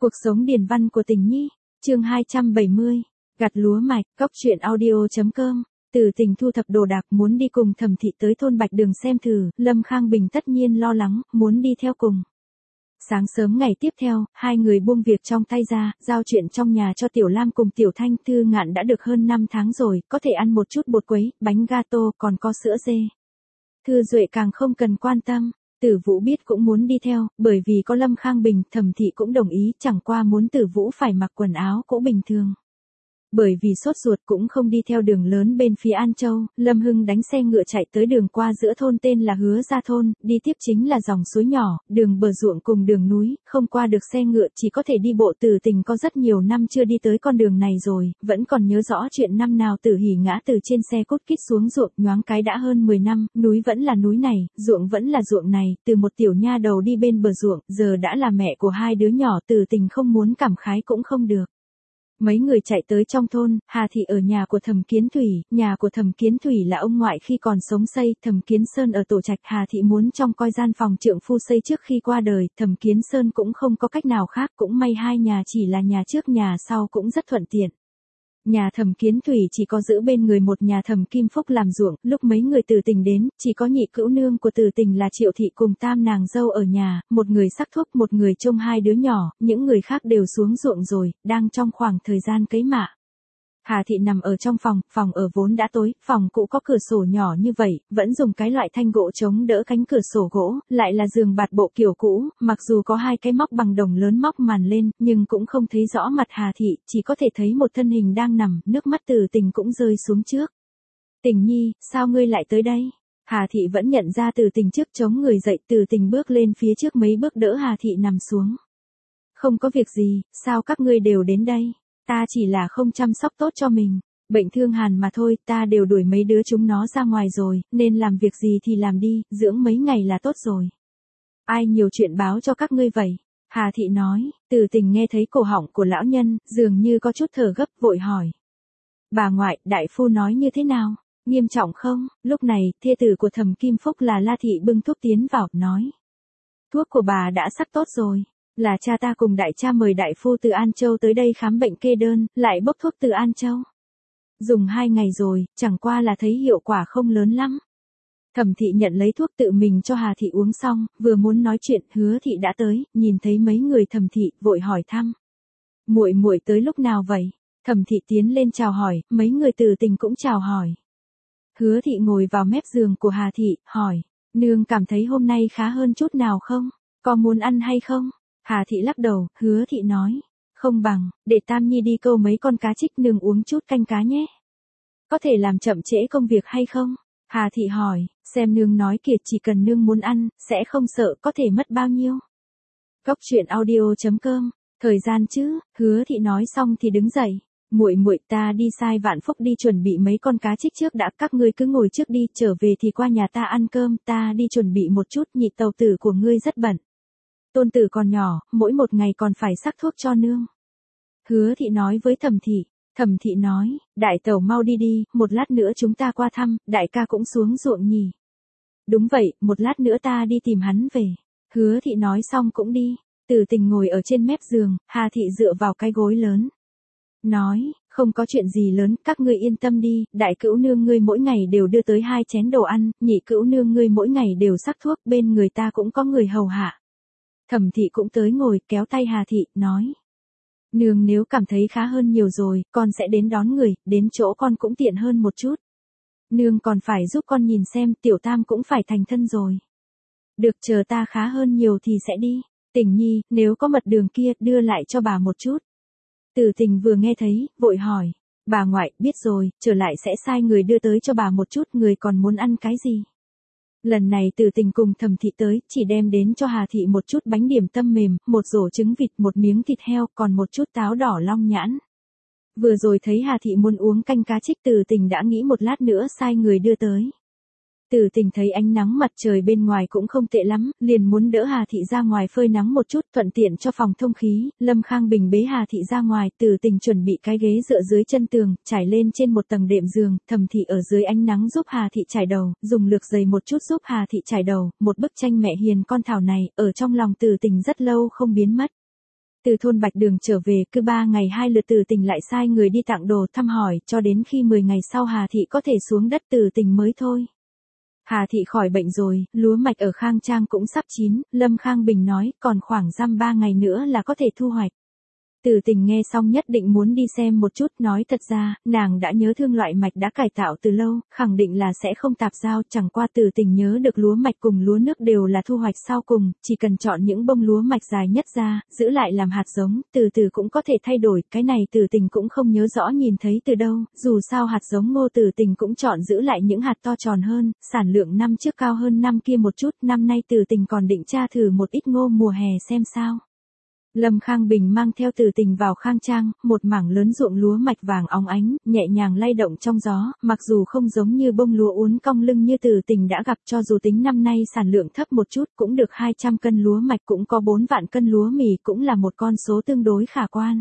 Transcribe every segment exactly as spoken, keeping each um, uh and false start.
Cuộc sống điền văn của Tình Nhi, chương hai trăm bảy mươi, gặt lúa mạch, cóc truyện audio.com. Từ Tình thu thập đồ đạc muốn đi cùng Thẩm Thị tới thôn Bạch Đường xem thử, Lâm Khang Bình tất nhiên lo lắng, muốn đi theo cùng. Sáng sớm ngày tiếp theo, hai người buông việc trong tay ra, giao chuyện trong nhà cho Tiểu Lam cùng Tiểu Thanh. Thư Ngạn đã được hơn năm tháng rồi, có thể ăn một chút bột quấy, bánh gato, còn có sữa dê. Thư Duệ càng không cần quan tâm. Tử Vũ biết cũng muốn đi theo, bởi vì có Lâm Khang Bình, Thẩm Thị cũng đồng ý, chẳng qua muốn Tử Vũ phải mặc quần áo cũ bình thường. Bởi vì sốt ruột cũng không đi theo đường lớn bên phía An Châu, Lâm Hưng đánh xe ngựa chạy tới đường qua giữa thôn tên là Hứa Gia Thôn, đi tiếp chính là dòng suối nhỏ, đường bờ ruộng cùng đường núi, không qua được xe ngựa chỉ có thể đi bộ. Từ Tình có rất nhiều năm chưa đi tới con đường này rồi, vẫn còn nhớ rõ chuyện năm nào Tử Hỉ ngã từ trên xe cút kít xuống ruộng, nhoáng cái đã hơn mười năm, núi vẫn là núi này, ruộng vẫn là ruộng này, từ một tiểu nha đầu đi bên bờ ruộng, giờ đã là mẹ của hai đứa nhỏ. Từ Tình không muốn cảm khái cũng không được. Mấy người chạy tới trong thôn, Hà Thị ở nhà của Thẩm Kiến Thủy, nhà của Thẩm Kiến Thủy là ông ngoại khi còn sống xây, Thẩm Kiến Sơn ở tổ trạch. Hà Thị muốn trông coi gian phòng trượng phu xây trước khi qua đời, Thẩm Kiến Sơn cũng không có cách nào khác, cũng may hai nhà chỉ là nhà trước nhà sau cũng rất thuận tiện. Nhà Thẩm Kiến Thủy chỉ có giữ bên người một nhà Thẩm Kim Phúc làm ruộng, lúc mấy người Từ Tình đến, chỉ có nhị cữu nương của Từ Tình là Triệu Thị cùng tam nàng dâu ở nhà, một người sắc thuốc, một người trông hai đứa nhỏ, những người khác đều xuống ruộng rồi, đang trong khoảng thời gian cấy mạ. Hà Thị nằm ở trong phòng, phòng ở vốn đã tối, phòng cũ có cửa sổ nhỏ như vậy, vẫn dùng cái loại thanh gỗ chống đỡ cánh cửa sổ gỗ, lại là giường bạt bộ kiểu cũ, mặc dù có hai cái móc bằng đồng lớn móc màn lên, nhưng cũng không thấy rõ mặt Hà Thị, chỉ có thể thấy một thân hình đang nằm, nước mắt Từ Tình cũng rơi xuống trước. Tình Nhi, sao ngươi lại tới đây? Hà Thị vẫn nhận ra Từ Tình trước, chống người dậy. Từ Tình bước lên phía trước mấy bước đỡ Hà Thị nằm xuống. Không có việc gì, sao các ngươi đều đến đây? Ta chỉ là không chăm sóc tốt cho mình, bệnh thương hàn mà thôi, ta đều đuổi mấy đứa chúng nó ra ngoài rồi, nên làm việc gì thì làm đi, dưỡng mấy ngày là tốt rồi. Ai nhiều chuyện báo cho các ngươi vậy? Hà Thị nói. Từ Tình nghe thấy cổ họng của lão nhân, dường như có chút thở gấp, vội hỏi. Bà ngoại, đại phu nói như thế nào? Nghiêm trọng không? Lúc này, thê tử của Thẩm Kim Phúc là La Thị bưng thuốc tiến vào, nói. Thuốc của bà đã sắc tốt rồi. Là cha ta cùng đại cha mời đại phu từ An Châu tới đây khám bệnh kê đơn, lại bốc thuốc từ An Châu. Dùng hai ngày rồi, chẳng qua là thấy hiệu quả không lớn lắm. Thẩm Thị nhận lấy thuốc tự mình cho Hà Thị uống xong, vừa muốn nói chuyện, Hứa Thị đã tới, nhìn thấy mấy người Thẩm Thị, vội hỏi thăm. Muội muội tới lúc nào vậy? Thẩm Thị tiến lên chào hỏi, mấy người Từ Tình cũng chào hỏi. Hứa Thị ngồi vào mép giường của Hà Thị, hỏi, nương cảm thấy hôm nay khá hơn chút nào không? Có muốn ăn hay không? Hà Thị lắc đầu, Hứa Thị nói, không bằng, để Tam Nhi đi câu mấy con cá trích, nương uống chút canh cá nhé. Có thể làm chậm trễ công việc hay không? Hà Thị hỏi, xem nương nói kìa, chỉ cần nương muốn ăn, sẽ không sợ, có thể mất bao nhiêu. Cóc truyện audio.com, thời gian chứ? Hứa Thị nói xong thì đứng dậy. Muội muội, ta đi sai Vạn Phúc đi chuẩn bị mấy con cá trích trước đã, các ngươi cứ ngồi trước đi, trở về thì qua nhà ta ăn cơm, ta đi chuẩn bị một chút, nhị tàu tử của ngươi rất bận. Tôn tử còn nhỏ, mỗi một ngày còn phải sắc thuốc cho nương. Hứa Thị nói với Thẩm Thị. Thẩm Thị nói, đại tẩu mau đi đi, một lát nữa chúng ta qua thăm, đại ca cũng xuống ruộng nhỉ. Đúng vậy, một lát nữa ta đi tìm hắn về. Hứa Thị nói xong cũng đi. Từ Tình ngồi ở trên mép giường, Hà Thị dựa vào cái gối lớn. Nói, không có chuyện gì lớn, các ngươi yên tâm đi, đại cữu nương ngươi mỗi ngày đều đưa tới hai chén đồ ăn, nhị cữu nương ngươi mỗi ngày đều sắc thuốc, bên người ta cũng có người hầu hạ. Thẩm Thị cũng tới ngồi, kéo tay Hà Thị, nói. Nương nếu cảm thấy khá hơn nhiều rồi, con sẽ đến đón người, đến chỗ con cũng tiện hơn một chút. Nương còn phải giúp con nhìn xem, Tiểu Tam cũng phải thành thân rồi. Được, chờ ta khá hơn nhiều thì sẽ đi. Tình Nhi, nếu có mật đường kia, đưa lại cho bà một chút. Từ Tình vừa nghe thấy, vội hỏi. Bà ngoại, biết rồi, trở lại sẽ sai người đưa tới cho bà một chút, người còn muốn ăn cái gì? Lần này Từ Tình cùng Thẩm Thị tới, chỉ đem đến cho Hà Thị một chút bánh điểm tâm mềm, một rổ trứng vịt, một miếng thịt heo, còn một chút táo đỏ long nhãn. Vừa rồi thấy Hà Thị muốn uống canh cá trích, Từ Tình đã nghĩ một lát nữa sai người đưa tới. Từ Tình thấy ánh nắng mặt trời bên ngoài cũng không tệ lắm, liền muốn đỡ Hà Thị ra ngoài phơi nắng một chút, thuận tiện cho phòng thông khí. Lâm Khang Bình bế Hà Thị ra ngoài, Từ Tình chuẩn bị cái ghế dựa dưới chân tường, trải lên trên một tầng đệm giường, Thẩm Thị ở dưới ánh nắng giúp Hà Thị trải đầu, dùng lược dày một chút giúp Hà Thị trải đầu. Một bức tranh mẹ hiền con thảo này, ở trong lòng Từ Tình rất lâu không biến mất. Từ thôn Bạch Đường trở về cứ ba ngày hai lượt Từ Tình lại sai người đi tặng đồ thăm hỏi cho đến khi mười ngày sau Hà Thị có thể xuống đất Từ Tình mới thôi. Hà Thị khỏi bệnh rồi, lúa mạch ở Khang Trang cũng sắp chín, Lâm Khang Bình nói còn khoảng dăm ba ngày nữa là có thể thu hoạch. Từ Tình nghe xong nhất định muốn đi xem một chút, nói thật ra, nàng đã nhớ thương loại mạch đã cải tạo từ lâu, khẳng định là sẽ không tạp giao, chẳng qua Từ Tình nhớ được lúa mạch cùng lúa nước đều là thu hoạch sau cùng, chỉ cần chọn những bông lúa mạch dài nhất ra, giữ lại làm hạt giống, từ từ cũng có thể thay đổi, cái này Từ Tình cũng không nhớ rõ nhìn thấy từ đâu, dù sao hạt giống ngô Từ Tình cũng chọn giữ lại những hạt to tròn hơn, sản lượng năm trước cao hơn năm kia một chút, năm nay Từ Tình còn định tra thử một ít ngô mùa hè xem sao. Lâm Khang Bình mang theo Từ Tình vào Khang Trang, một mảng lớn ruộng lúa mạch vàng óng ánh, nhẹ nhàng lay động trong gió, mặc dù không giống như bông lúa uốn cong lưng như Từ Tình đã gặp, cho dù tính năm nay sản lượng thấp một chút cũng được hai trăm cân lúa mạch, cũng có bốn vạn cân lúa mì, cũng là một con số tương đối khả quan.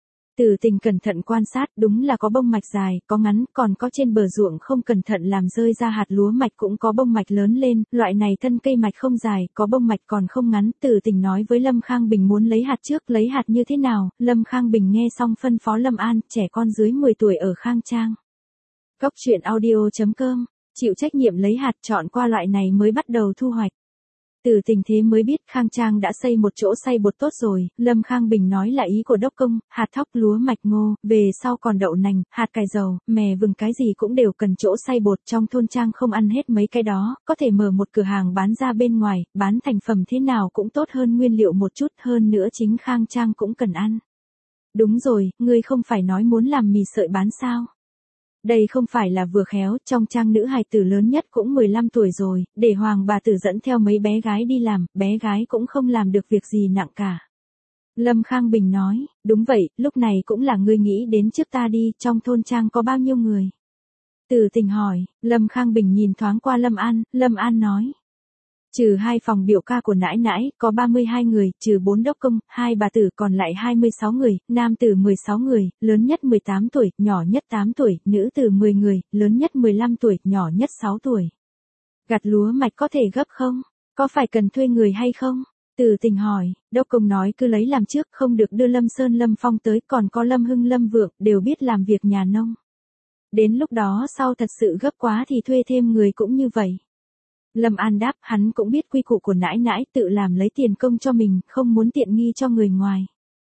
Từ Tình cẩn thận quan sát, đúng là có bông mạch dài, có ngắn, còn có trên bờ ruộng không cẩn thận làm rơi ra hạt lúa mạch, cũng có bông mạch lớn lên, loại này thân cây mạch không dài, có bông mạch còn không ngắn. Từ Tình nói với Lâm Khang Bình muốn lấy hạt trước, lấy hạt như thế nào, Lâm Khang Bình nghe xong phân phó Lâm An, trẻ con dưới mười tuổi ở Khang Trang. Góc truyện audio chấm com, chịu trách nhiệm lấy hạt, chọn qua loại này mới bắt đầu thu hoạch. Từ Tình thế mới biết Khang Trang đã xây một chỗ xay bột tốt rồi, Lâm Khang Bình nói là ý của đốc công, hạt thóc lúa mạch ngô, về sau còn đậu nành, hạt cải dầu, mè vừng cái gì cũng đều cần chỗ xay bột, trong thôn Trang không ăn hết mấy cái đó, có thể mở một cửa hàng bán ra bên ngoài, bán thành phẩm thế nào cũng tốt hơn nguyên liệu một chút, hơn nữa chính Khang Trang cũng cần ăn. Đúng rồi, ngươi không phải nói muốn làm mì sợi bán sao? Đây không phải là vừa khéo, trong Trang nữ hài tử lớn nhất cũng mười lăm tuổi rồi, để Hoàng bà tử dẫn theo mấy bé gái đi làm, bé gái cũng không làm được việc gì nặng cả. Lâm Khang Bình nói, đúng vậy, lúc này cũng là ngươi nghĩ đến trước ta đi, trong thôn Trang có bao nhiêu người? Từ Tình hỏi, Lâm Khang Bình nhìn thoáng qua Lâm An, Lâm An nói. Trừ hai phòng biểu ca của nãi nãi, có ba mươi hai người, trừ bốn đốc công, hai bà tử còn lại hai mươi sáu người, nam tử mười sáu người, lớn nhất mười tám tuổi, nhỏ nhất tám tuổi, nữ tử mười người, lớn nhất mười lăm tuổi, nhỏ nhất sáu tuổi. Gặt lúa mạch có thể gấp không? Có phải cần thuê người hay không? Từ Tình hỏi, đốc công nói cứ lấy làm trước, không được đưa Lâm Sơn Lâm Phong tới, còn có Lâm Hưng Lâm Vượng, đều biết làm việc nhà nông. Đến lúc đó sau thật sự gấp quá thì thuê thêm người cũng như vậy. Lâm An đáp, hắn cũng biết quy củ của nãi nãi, tự làm lấy tiền công cho mình, không muốn tiện nghi cho người ngoài.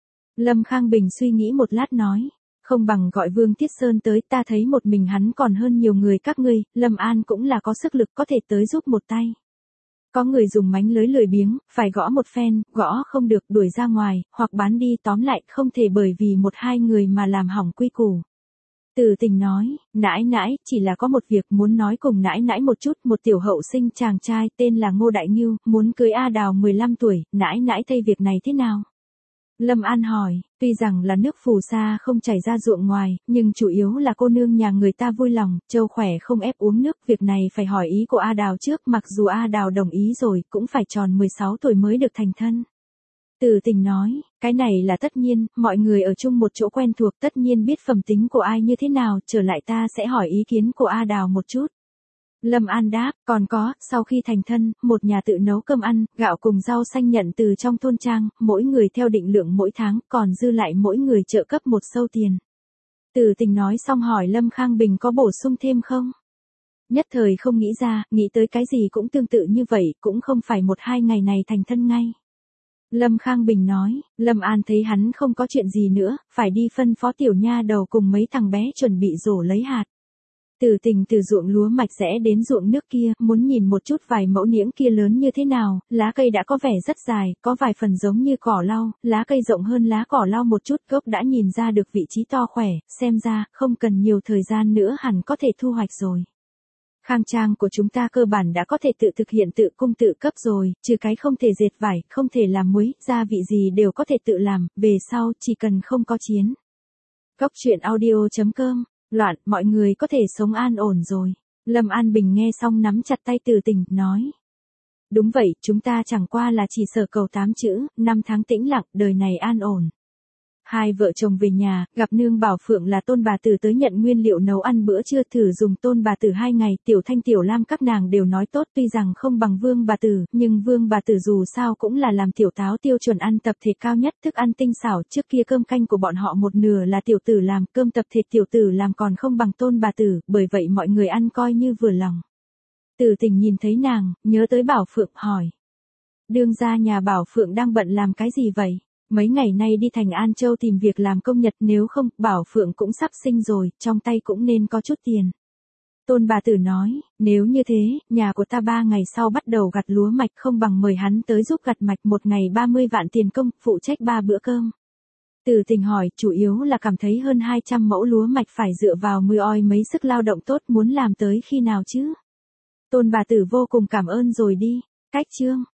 Lâm Khang Bình suy nghĩ một lát nói, không bằng gọi Vương Tiết Sơn tới, ta thấy một mình hắn còn hơn nhiều người các ngươi, Lâm An cũng là có sức lực có thể tới giúp một tay. Có người dùng mánh lưới lười biếng, phải gõ một phen, gõ không được đuổi ra ngoài, hoặc bán đi, tóm lại không thể bởi vì một hai người mà làm hỏng quy củ. Từ Tình nói, nãi nãi, chỉ là có một việc muốn nói cùng nãi nãi một chút, một tiểu hậu sinh chàng trai tên là Ngô Đại Ngưu, muốn cưới A Đào mười lăm tuổi, nãi nãi thấy việc này thế nào? Lâm An hỏi, tuy rằng là nước phù sa không chảy ra ruộng ngoài, nhưng chủ yếu là cô nương nhà người ta vui lòng, trâu khỏe không ép uống nước, việc này phải hỏi ý của A Đào trước, mặc dù A Đào đồng ý rồi, cũng phải tròn mười sáu tuổi mới được thành thân. Từ Tình nói, cái này là tất nhiên, mọi người ở chung một chỗ quen thuộc tất nhiên biết phẩm tính của ai như thế nào, trở lại ta sẽ hỏi ý kiến của A Đào một chút. Lâm An đáp, còn có, sau khi thành thân, một nhà tự nấu cơm ăn, gạo cùng rau xanh nhận từ trong thôn Trang, mỗi người theo định lượng mỗi tháng, còn dư lại mỗi người trợ cấp một sâu tiền. Từ Tình nói xong hỏi Lâm Khang Bình có bổ sung thêm không? Nhất thời không nghĩ ra, nghĩ tới cái gì cũng tương tự như vậy, cũng không phải một hai ngày này thành thân ngay. Lâm Khang Bình nói, Lâm An thấy hắn không có chuyện gì nữa, phải đi phân phó tiểu nha đầu cùng mấy thằng bé chuẩn bị rổ lấy hạt. Từ Tình từ ruộng lúa mạch rẽ đến ruộng nước kia, muốn nhìn một chút vài mẫu niễng kia lớn như thế nào, lá cây đã có vẻ rất dài, có vài phần giống như cỏ lau, lá cây rộng hơn lá cỏ lau một chút, gốc đã nhìn ra được vị trí to khỏe, xem ra, không cần nhiều thời gian nữa hẳn có thể thu hoạch rồi. Khang Trang của chúng ta cơ bản đã có thể tự thực hiện tự cung tự cấp rồi, trừ cái không thể dệt vải, không thể làm muối, gia vị gì đều có thể tự làm, về sau chỉ cần không có chiến. Góc truyện audio chấm com, loạn, mọi người có thể sống an ổn rồi. Lâm An Bình nghe xong nắm chặt tay Từ Tình, nói. Đúng vậy, chúng ta chẳng qua là chỉ sở cầu tám chữ, năm tháng tĩnh lặng, đời này an ổn. Hai vợ chồng về nhà, gặp nương Bảo Phượng là Tôn bà tử tới nhận nguyên liệu nấu ăn bữa trưa thử dùng Tôn bà tử hai ngày, Tiểu Thanh Tiểu Lam các nàng đều nói tốt tuy rằng không bằng Vương bà tử, nhưng Vương bà tử dù sao cũng là làm tiểu táo tiêu chuẩn ăn tập thể cao nhất, thức ăn tinh xảo, trước kia cơm canh của bọn họ một nửa là tiểu tử làm, cơm tập thể tiểu tử làm còn không bằng Tôn bà tử, bởi vậy mọi người ăn coi như vừa lòng. Từ Tình nhìn thấy nàng, nhớ tới Bảo Phượng, hỏi. Đương gia nhà Bảo Phượng đang bận làm cái gì vậy? Mấy ngày nay đi thành An Châu tìm việc làm công nhật, nếu không, Bảo Phượng cũng sắp sinh rồi, trong tay cũng nên có chút tiền. Tôn bà tử nói, nếu như thế, nhà của ta ba ngày sau bắt đầu gặt lúa mạch, không bằng mời hắn tới giúp gặt mạch, một ngày ba mươi vạn tiền công, phụ trách ba bữa cơm. Từ Tình hỏi, chủ yếu là cảm thấy hơn hai trăm mẫu lúa mạch phải dựa vào mưa oi mấy sức lao động tốt, muốn làm tới khi nào chứ? Tôn bà tử vô cùng cảm ơn rồi đi. Cách chương